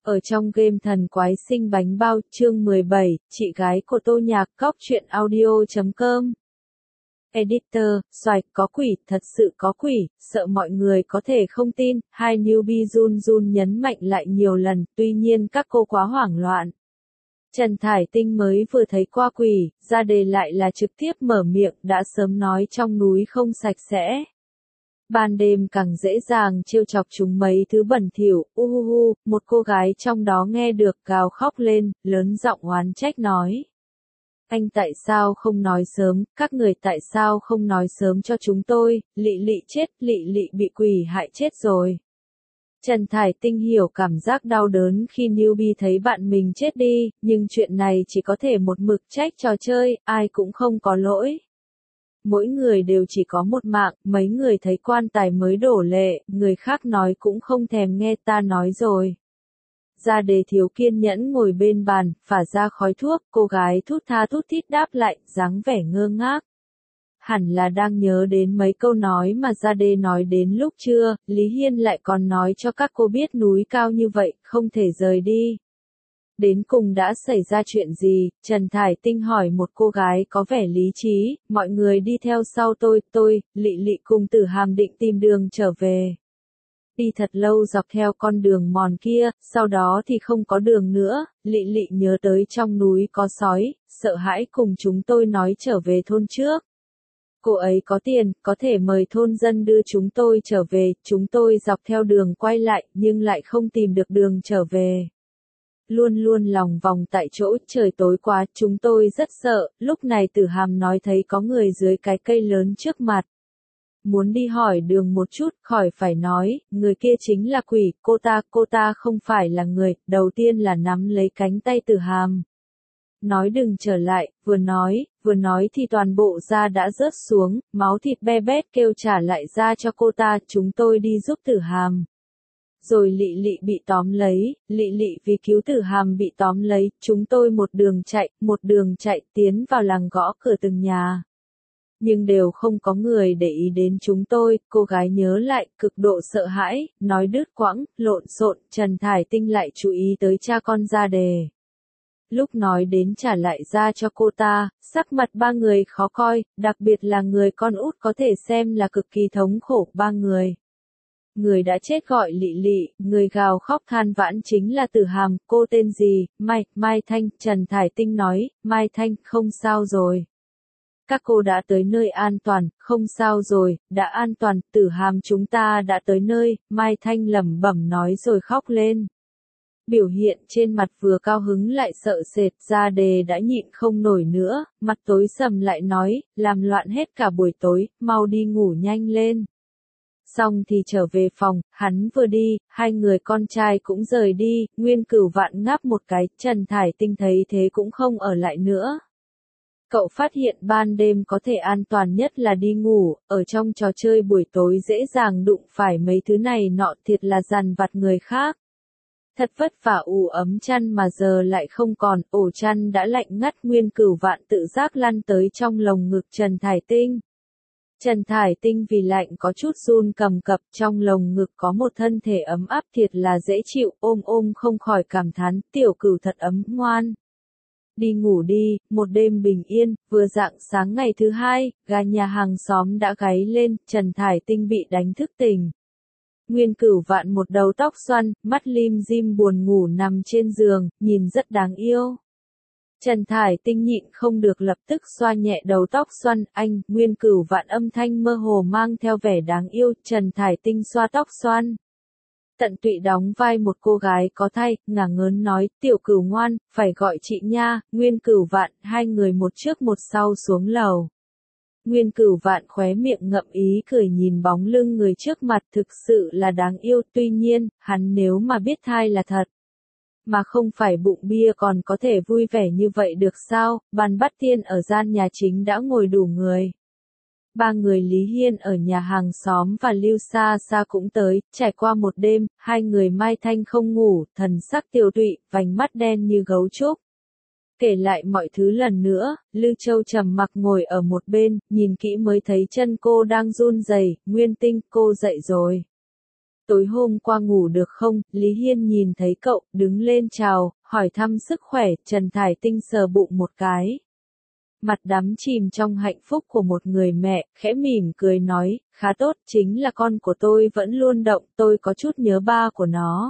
Ở trong game Thần Quái Sinh Bánh Bao, chương 17, chị gái của Tô Nhạc, Cóc truyện audio.com. Editor, xoạch, có quỷ, thật sự có quỷ, sợ mọi người có thể không tin, hai newbie run run nhấn mạnh lại nhiều lần, tuy nhiên các cô quá hoảng loạn. Trần Thải Tinh mới vừa thấy qua quỷ, ra đề lại là trực tiếp mở miệng, đã sớm nói trong núi không sạch sẽ. Ban đêm càng dễ dàng trêu chọc chúng mấy thứ bẩn thỉu, một cô gái trong đó nghe được gào khóc lên, lớn giọng oán trách nói. Anh tại sao không nói sớm, các người tại sao không nói sớm cho chúng tôi, Lị Lị chết, Lị Lị bị quỷ hại chết rồi. Trần Thải Tinh hiểu cảm giác đau đớn khi newbie thấy bạn mình chết đi, nhưng chuyện này chỉ có thể một mực trách trò chơi, ai cũng không có lỗi. Mỗi người đều chỉ có một mạng, mấy người thấy quan tài mới đổ lệ, người khác nói cũng không thèm nghe ta nói rồi. Ra đề thiếu kiên nhẫn ngồi bên bàn, phả ra khói thuốc, cô gái thút tha thút thít đáp lại, dáng vẻ ngơ ngác. Hẳn là đang nhớ đến mấy câu nói mà Gia Đê nói đến lúc trưa, Lý Hiên lại còn nói cho các cô biết núi cao như vậy, không thể rời đi. Đến cùng đã xảy ra chuyện gì? Trần Thải Tinh hỏi một cô gái có vẻ lý trí, mọi người đi theo sau tôi, Lị Lị cùng Tử Hàm định tìm đường trở về. Đi thật lâu dọc theo con đường mòn kia, sau đó thì không có đường nữa, Lị Lị nhớ tới trong núi có sói, sợ hãi cùng chúng tôi nói trở về thôn trước. Cô ấy có tiền, có thể mời thôn dân đưa chúng tôi trở về, chúng tôi dọc theo đường quay lại, nhưng lại không tìm được đường trở về. Luôn luôn lòng vòng tại chỗ, trời tối quá, chúng tôi rất sợ, lúc này Tử Hàm nói thấy có người dưới cái cây lớn trước mặt. Muốn đi hỏi đường một chút, khỏi phải nói, người kia chính là quỷ, cô ta không phải là người, đầu tiên là nắm lấy cánh tay Tử Hàm. Nói đừng trở lại, vừa nói thì toàn bộ da đã rớt xuống, máu thịt be bét kêu trả lại da cho cô ta, chúng tôi đi giúp Tử Hàm. Rồi Lị Lị bị tóm lấy, Lị Lị vì cứu Tử Hàm bị tóm lấy, chúng tôi một đường chạy tiến vào làng gõ cửa từng nhà. Nhưng đều không có người để ý đến chúng tôi, cô gái nhớ lại, cực độ sợ hãi, nói đứt quãng, lộn xộn, Trần Thải Tinh lại chú ý tới cha con Gia Đề. Lúc nói đến trả lại ra cho cô ta, sắc mặt ba người khó coi, đặc biệt là người con út có thể xem là cực kỳ thống khổ ba người. Người đã chết gọi Lị Lị, người gào khóc than vãn chính là Tử Hàm, cô tên gì, Mai Thanh, Trần Thải Tinh nói, Mai Thanh, không sao rồi. Các cô đã tới nơi an toàn, không sao rồi, đã an toàn, Tử Hàm chúng ta đã tới nơi, Mai Thanh lẩm bẩm nói rồi khóc lên. Biểu hiện trên mặt vừa cao hứng lại sợ sệt, Gia Đề đã nhịn không nổi nữa, mặt tối sầm lại nói, làm loạn hết cả buổi tối, mau đi ngủ nhanh lên. Xong thì trở về phòng, hắn vừa đi, hai người con trai cũng rời đi, Nguyên Cửu Vạn ngáp một cái, Trần Thải Tinh thấy thế cũng không ở lại nữa. Cậu phát hiện ban đêm có thể an toàn nhất là đi ngủ, ở trong trò chơi buổi tối dễ dàng đụng phải mấy thứ này nọ thiệt là dằn vặt người khác. Thật vất vả ủ ấm chăn mà giờ lại không còn, ổ chăn đã lạnh ngắt, Nguyên Cửu Vạn tự giác lăn tới trong lồng ngực Trần Thải Tinh. Trần Thải Tinh vì lạnh có chút run cầm cập, trong lồng ngực có một thân thể ấm áp thiệt là dễ chịu, ôm không khỏi cảm thán, tiểu cửu thật ấm ngoan. Đi ngủ đi, một đêm bình yên, vừa rạng sáng ngày thứ hai, gà nhà hàng xóm đã gáy lên, Trần Thải Tinh bị đánh thức tỉnh. Nguyên Cửu Vạn một đầu tóc xoăn, mắt lim dim buồn ngủ nằm trên giường, nhìn rất đáng yêu. Trần Thải Tinh nhịn không được lập tức xoa nhẹ đầu tóc xoăn, anh, Nguyên Cửu Vạn âm thanh mơ hồ mang theo vẻ đáng yêu, Trần Thải Tinh xoa tóc xoăn. Tận tụy đóng vai một cô gái có thai, ngả ngớn nói, tiểu cửu ngoan, phải gọi chị nha, Nguyên Cửu Vạn, hai người một trước một sau xuống lầu. Nguyên Cửu Vạn khóe miệng ngậm ý cười nhìn bóng lưng người trước mặt thực sự là đáng yêu, tuy nhiên, hắn nếu mà biết thai là thật. Mà không phải bụng bia còn có thể vui vẻ như vậy được sao, bàn bắt tiên ở gian nhà chính đã ngồi đủ người. Ba người Lý Hiên ở nhà hàng xóm và Lưu Sa Sa cũng tới, trải qua một đêm, hai người Mai Thanh không ngủ, thần sắc tiều tụy, vành mắt đen như gấu trúc. Kể lại mọi thứ lần nữa, Lư Châu trầm mặc ngồi ở một bên, nhìn kỹ mới thấy chân cô đang run rẩy, Nguyên Tinh, cô dậy rồi. Tối hôm qua ngủ được không? Lý Hiên nhìn thấy cậu, đứng lên chào, hỏi thăm sức khỏe, Trần Thải Tinh sờ bụng một cái. Mặt đắm chìm trong hạnh phúc của một người mẹ, khẽ mỉm cười nói, khá tốt, chính là con của tôi vẫn luôn động, tôi có chút nhớ ba của nó.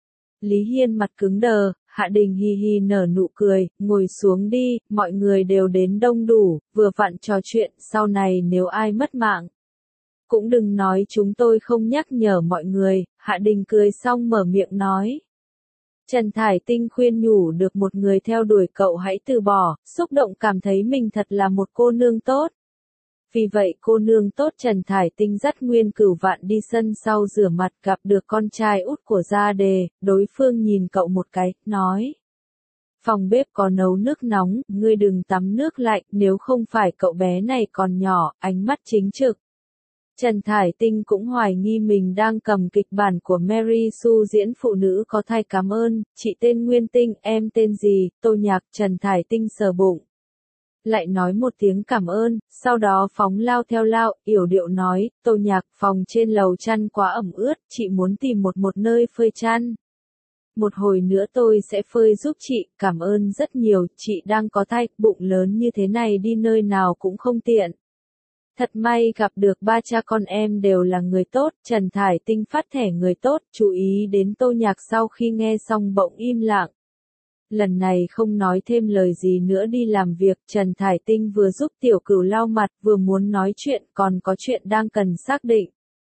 Lý Hiên mặt cứng đờ, Hạ Đình hi hi nở nụ cười, ngồi xuống đi, mọi người đều đến đông đủ, vừa vặn trò chuyện, sau này nếu ai mất mạng. Cũng đừng nói chúng tôi không nhắc nhở mọi người, Hạ Đình cười xong mở miệng nói. Trần Thải Tinh khuyên nhủ được một người theo đuổi cậu hãy từ bỏ, xúc động cảm thấy mình thật là một cô nương tốt. Vì vậy cô nương tốt Trần Thải Tinh dắt Nguyên Cửu Vạn đi sân sau rửa mặt gặp được con trai út của Gia Đề, đối phương nhìn cậu một cái, nói. Phòng bếp có nấu nước nóng, ngươi đừng tắm nước lạnh, nếu không phải cậu bé này còn nhỏ, ánh mắt chính trực. Trần Thải Tinh cũng hoài nghi mình đang cầm kịch bản của Mary Sue diễn phụ nữ có thai cảm ơn, chị tên Nguyên Tinh, em tên gì, Tô Nhạc, Trần Thải Tinh sờ bụng. Lại nói một tiếng cảm ơn, sau đó phóng lao theo lao, yểu điệu nói, Tô Nhạc, phòng trên lầu chăn quá ẩm ướt, chị muốn tìm một nơi phơi chăn. Một hồi nữa tôi sẽ phơi giúp chị, cảm ơn rất nhiều, chị đang có thai, bụng lớn như thế này đi nơi nào cũng không tiện. Thật may gặp được ba cha con em đều là người tốt, Trần Thải Tinh phát thẻ người tốt, chú ý đến Tô Nhạc sau khi nghe xong bỗng im lặng. Lần này không nói thêm lời gì nữa đi làm việc, Trần Thải Tinh vừa giúp Tiểu Cửu lau mặt, vừa muốn nói chuyện, còn có chuyện đang cần xác định.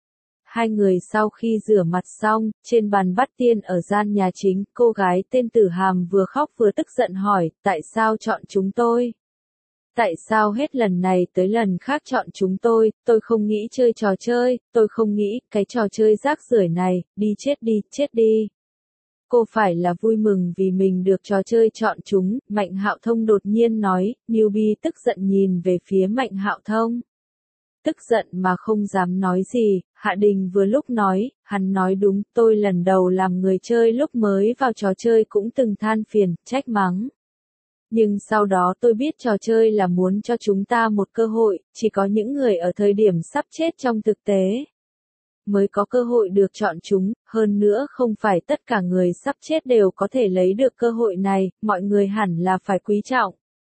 Hai người sau khi rửa mặt xong, trên bàn bắt tiên ở gian nhà chính, cô gái tên Tử Hàm vừa khóc vừa tức giận hỏi, tại sao chọn chúng tôi? Tại sao hết lần này tới lần khác chọn chúng tôi không nghĩ chơi trò chơi, tôi không nghĩ, cái trò chơi rác rưởi này, đi, chết đi. Cô phải là vui mừng vì mình được trò chơi chọn chúng, Mạnh Hạo Thông đột nhiên nói, Newbie tức giận nhìn về phía Mạnh Hạo Thông. Tức giận mà không dám nói gì, Hạ Đình vừa lúc nói, hắn nói đúng, tôi lần đầu làm người chơi lúc mới vào trò chơi cũng từng than phiền, trách mắng. Nhưng sau đó tôi biết trò chơi là muốn cho chúng ta một cơ hội, chỉ có những người ở thời điểm sắp chết trong thực tế mới có cơ hội được chọn chúng, hơn nữa không phải tất cả người sắp chết đều có thể lấy được cơ hội này, mọi người hẳn là phải quý trọng.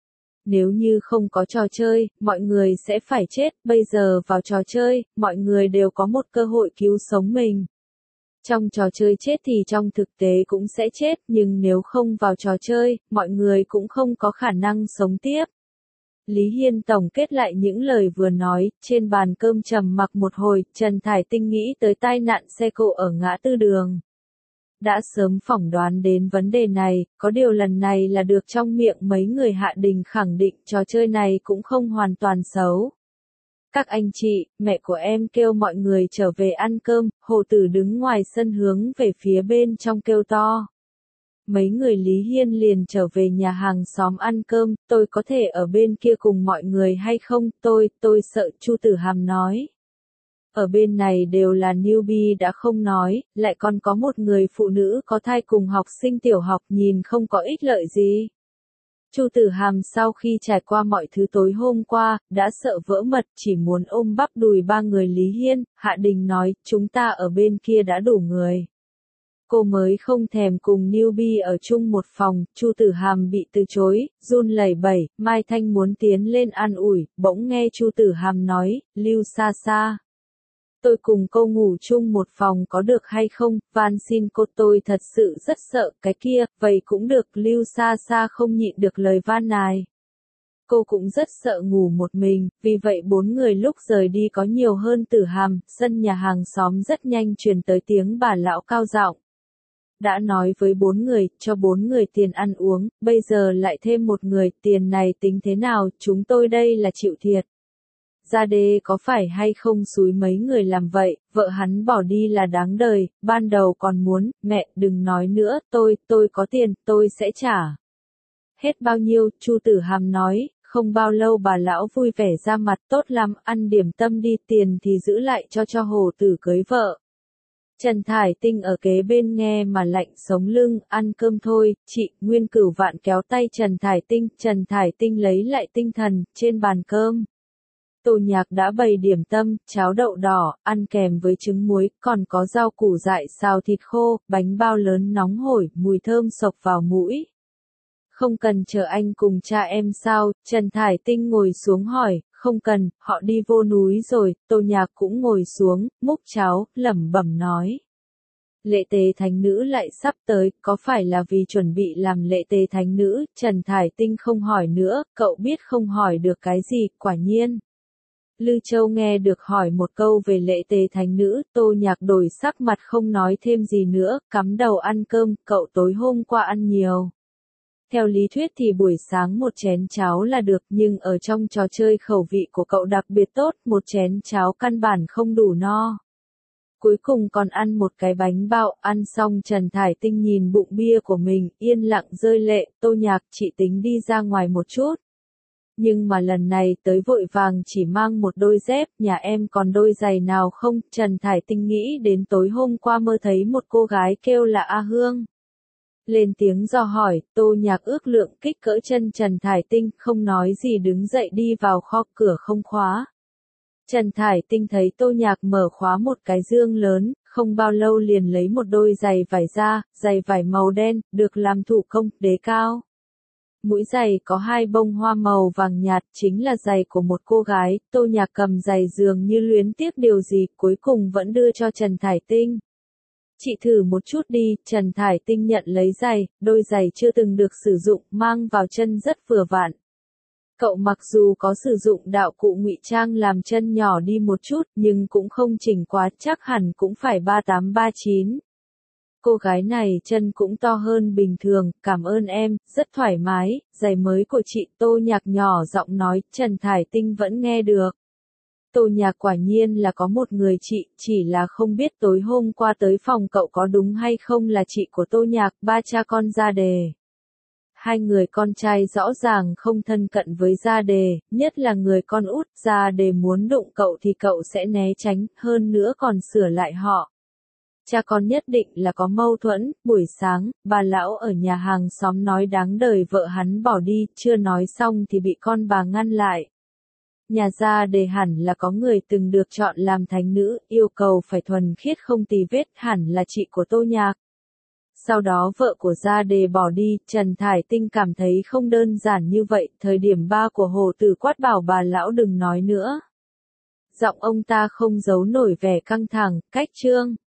Nếu như không có trò chơi, mọi người sẽ phải chết, bây giờ vào trò chơi, mọi người đều có một cơ hội cứu sống mình. Trong trò chơi chết thì trong thực tế cũng sẽ chết, nhưng nếu không vào trò chơi, mọi người cũng không có khả năng sống tiếp. Lý Hiên tổng kết lại những lời vừa nói, trên bàn cơm trầm mặc một hồi, Trần Thải Tinh nghĩ tới tai nạn xe cộ ở ngã tư đường. Đã sớm phỏng đoán đến vấn đề này, có điều lần này là được trong miệng mấy người Hạ Đình khẳng định trò chơi này cũng không hoàn toàn xấu. Các anh chị, mẹ của em kêu mọi người trở về ăn cơm, Hồ Tử đứng ngoài sân hướng về phía bên trong kêu to. Mấy người Lý Hiên liền trở về nhà hàng xóm ăn cơm, tôi có thể ở bên kia cùng mọi người hay không, tôi sợ, Chu Tử Hàm nói. Ở bên này đều là newbie đã không nói, lại còn có một người phụ nữ có thai cùng học sinh tiểu học nhìn không có ích lợi gì. Chu Tử Hàm sau khi trải qua mọi thứ tối hôm qua, đã sợ vỡ mật, chỉ muốn ôm bắp đùi ba người Lý Hiên, Hạ Đình nói, chúng ta ở bên kia đã đủ người. Cô mới không thèm cùng newbie ở chung một phòng, Chu Tử Hàm bị từ chối, run lẩy bẩy, Mai Thanh muốn tiến lên an ủi, bỗng nghe Chu Tử Hàm nói, Lưu Sa Sa. Tôi cùng cô ngủ chung một phòng có được hay không, van xin cô, tôi thật sự rất sợ, cái kia, vậy cũng được, Lưu Sa Sa không nhịn được lời van nài. Cô cũng rất sợ ngủ một mình, vì vậy bốn người lúc rời đi có nhiều hơn Tử Hàm, sân nhà hàng xóm rất nhanh truyền tới tiếng bà lão cao giọng. Đã nói với bốn người, cho bốn người tiền ăn uống, bây giờ lại thêm một người, tiền này tính thế nào, chúng tôi đây là chịu thiệt. Gia Đê có phải hay không xúi mấy người làm vậy, vợ hắn bỏ đi là đáng đời, ban đầu còn muốn, mẹ, đừng nói nữa, tôi có tiền, tôi sẽ trả. Hết bao nhiêu, Chu Tử Hàm nói, không bao lâu bà lão vui vẻ ra mặt, tốt lắm, ăn điểm tâm đi, tiền thì giữ lại cho Hồ Tử cưới vợ. Trần Thải Tinh ở kế bên nghe mà lạnh sống lưng, ăn cơm thôi, chị, Nguyên Cửu Vạn kéo tay Trần Thải Tinh lấy lại tinh thần, trên bàn cơm. Tô Nhạc đã bày điểm tâm, cháo đậu đỏ, ăn kèm với trứng muối, còn có rau củ dại xào thịt khô, bánh bao lớn nóng hổi, mùi thơm sộc vào mũi. Không cần chờ anh cùng cha em sao? Trần Thải Tinh ngồi xuống hỏi, không cần, họ đi vô núi rồi. Tô Nhạc cũng ngồi xuống, múc cháo, lẩm bẩm nói. Lệ Tề Thánh Nữ lại sắp tới, có phải là vì chuẩn bị làm Lệ Tề Thánh Nữ? Trần Thải Tinh không hỏi nữa, cậu biết không hỏi được cái gì, quả nhiên. Lư Châu nghe được hỏi một câu về Lệ Tề Thánh Nữ, Tô Nhạc đổi sắc mặt không nói thêm gì nữa, cắm đầu ăn cơm, cậu tối hôm qua ăn nhiều. Theo lý thuyết thì buổi sáng một chén cháo là được, nhưng ở trong trò chơi khẩu vị của cậu đặc biệt tốt, một chén cháo căn bản không đủ no. Cuối cùng còn ăn một cái bánh bao, ăn xong Trần Thải Tinh nhìn bụng bia của mình, yên lặng rơi lệ. Tô Nhạc, chị tính đi ra ngoài một chút. Nhưng mà lần này tới vội vàng chỉ mang một đôi dép, nhà em còn đôi giày nào không? Trần Thải Tinh nghĩ đến tối hôm qua mơ thấy một cô gái kêu là A Hương. Lên tiếng dò hỏi, Tô Nhạc ước lượng kích cỡ chân Trần Thải Tinh, không nói gì đứng dậy đi vào kho, cửa không khóa. Trần Thải Tinh thấy Tô Nhạc mở khóa một cái dương lớn, không bao lâu liền lấy một đôi giày vải ra, giày vải màu đen, được làm thủ công, đế cao. Mũi giày có hai bông hoa màu vàng nhạt, chính là giày của một cô gái. Tô Nhạc cầm giày dường như luyến tiếc điều gì, cuối cùng vẫn đưa cho Trần Thải Tinh. Chị thử một chút đi. Trần Thải Tinh nhận lấy giày, đôi giày chưa từng được sử dụng, mang vào chân rất vừa vặn. Cậu mặc dù có sử dụng đạo cụ ngụy trang làm chân nhỏ đi một chút, nhưng cũng không chỉnh quá, chắc hẳn cũng phải 38-39. Cô gái này chân cũng to hơn bình thường, cảm ơn em, rất thoải mái, giày mới của chị. Tô Nhạc nhỏ giọng nói, Trần Thải Tinh vẫn nghe được. Tô Nhạc quả nhiên là có một người chị, chỉ là không biết tối hôm qua tới phòng cậu có đúng hay không là chị của Tô Nhạc, ba cha con Gia Đề. Hai người con trai rõ ràng không thân cận với Gia Đề, nhất là người con út. Gia Đề muốn đụng cậu thì cậu sẽ né tránh, hơn nữa còn sửa lại họ. Cha con nhất định là có mâu thuẫn. Buổi sáng, bà lão ở nhà hàng xóm nói đáng đời vợ hắn bỏ đi, chưa nói xong thì bị con bà ngăn lại. Nhà Gia Đề hẳn là có người từng được chọn làm thánh nữ, yêu cầu phải thuần khiết không tì vết, hẳn là chị của Tô Nhạc. Sau đó vợ của Gia Đề bỏ đi, Trần Thải Tinh cảm thấy không đơn giản như vậy. Thời điểm ba của Hồ Tử quát bảo bà lão đừng nói nữa. Giọng ông ta không giấu nổi vẻ căng thẳng, cách chương.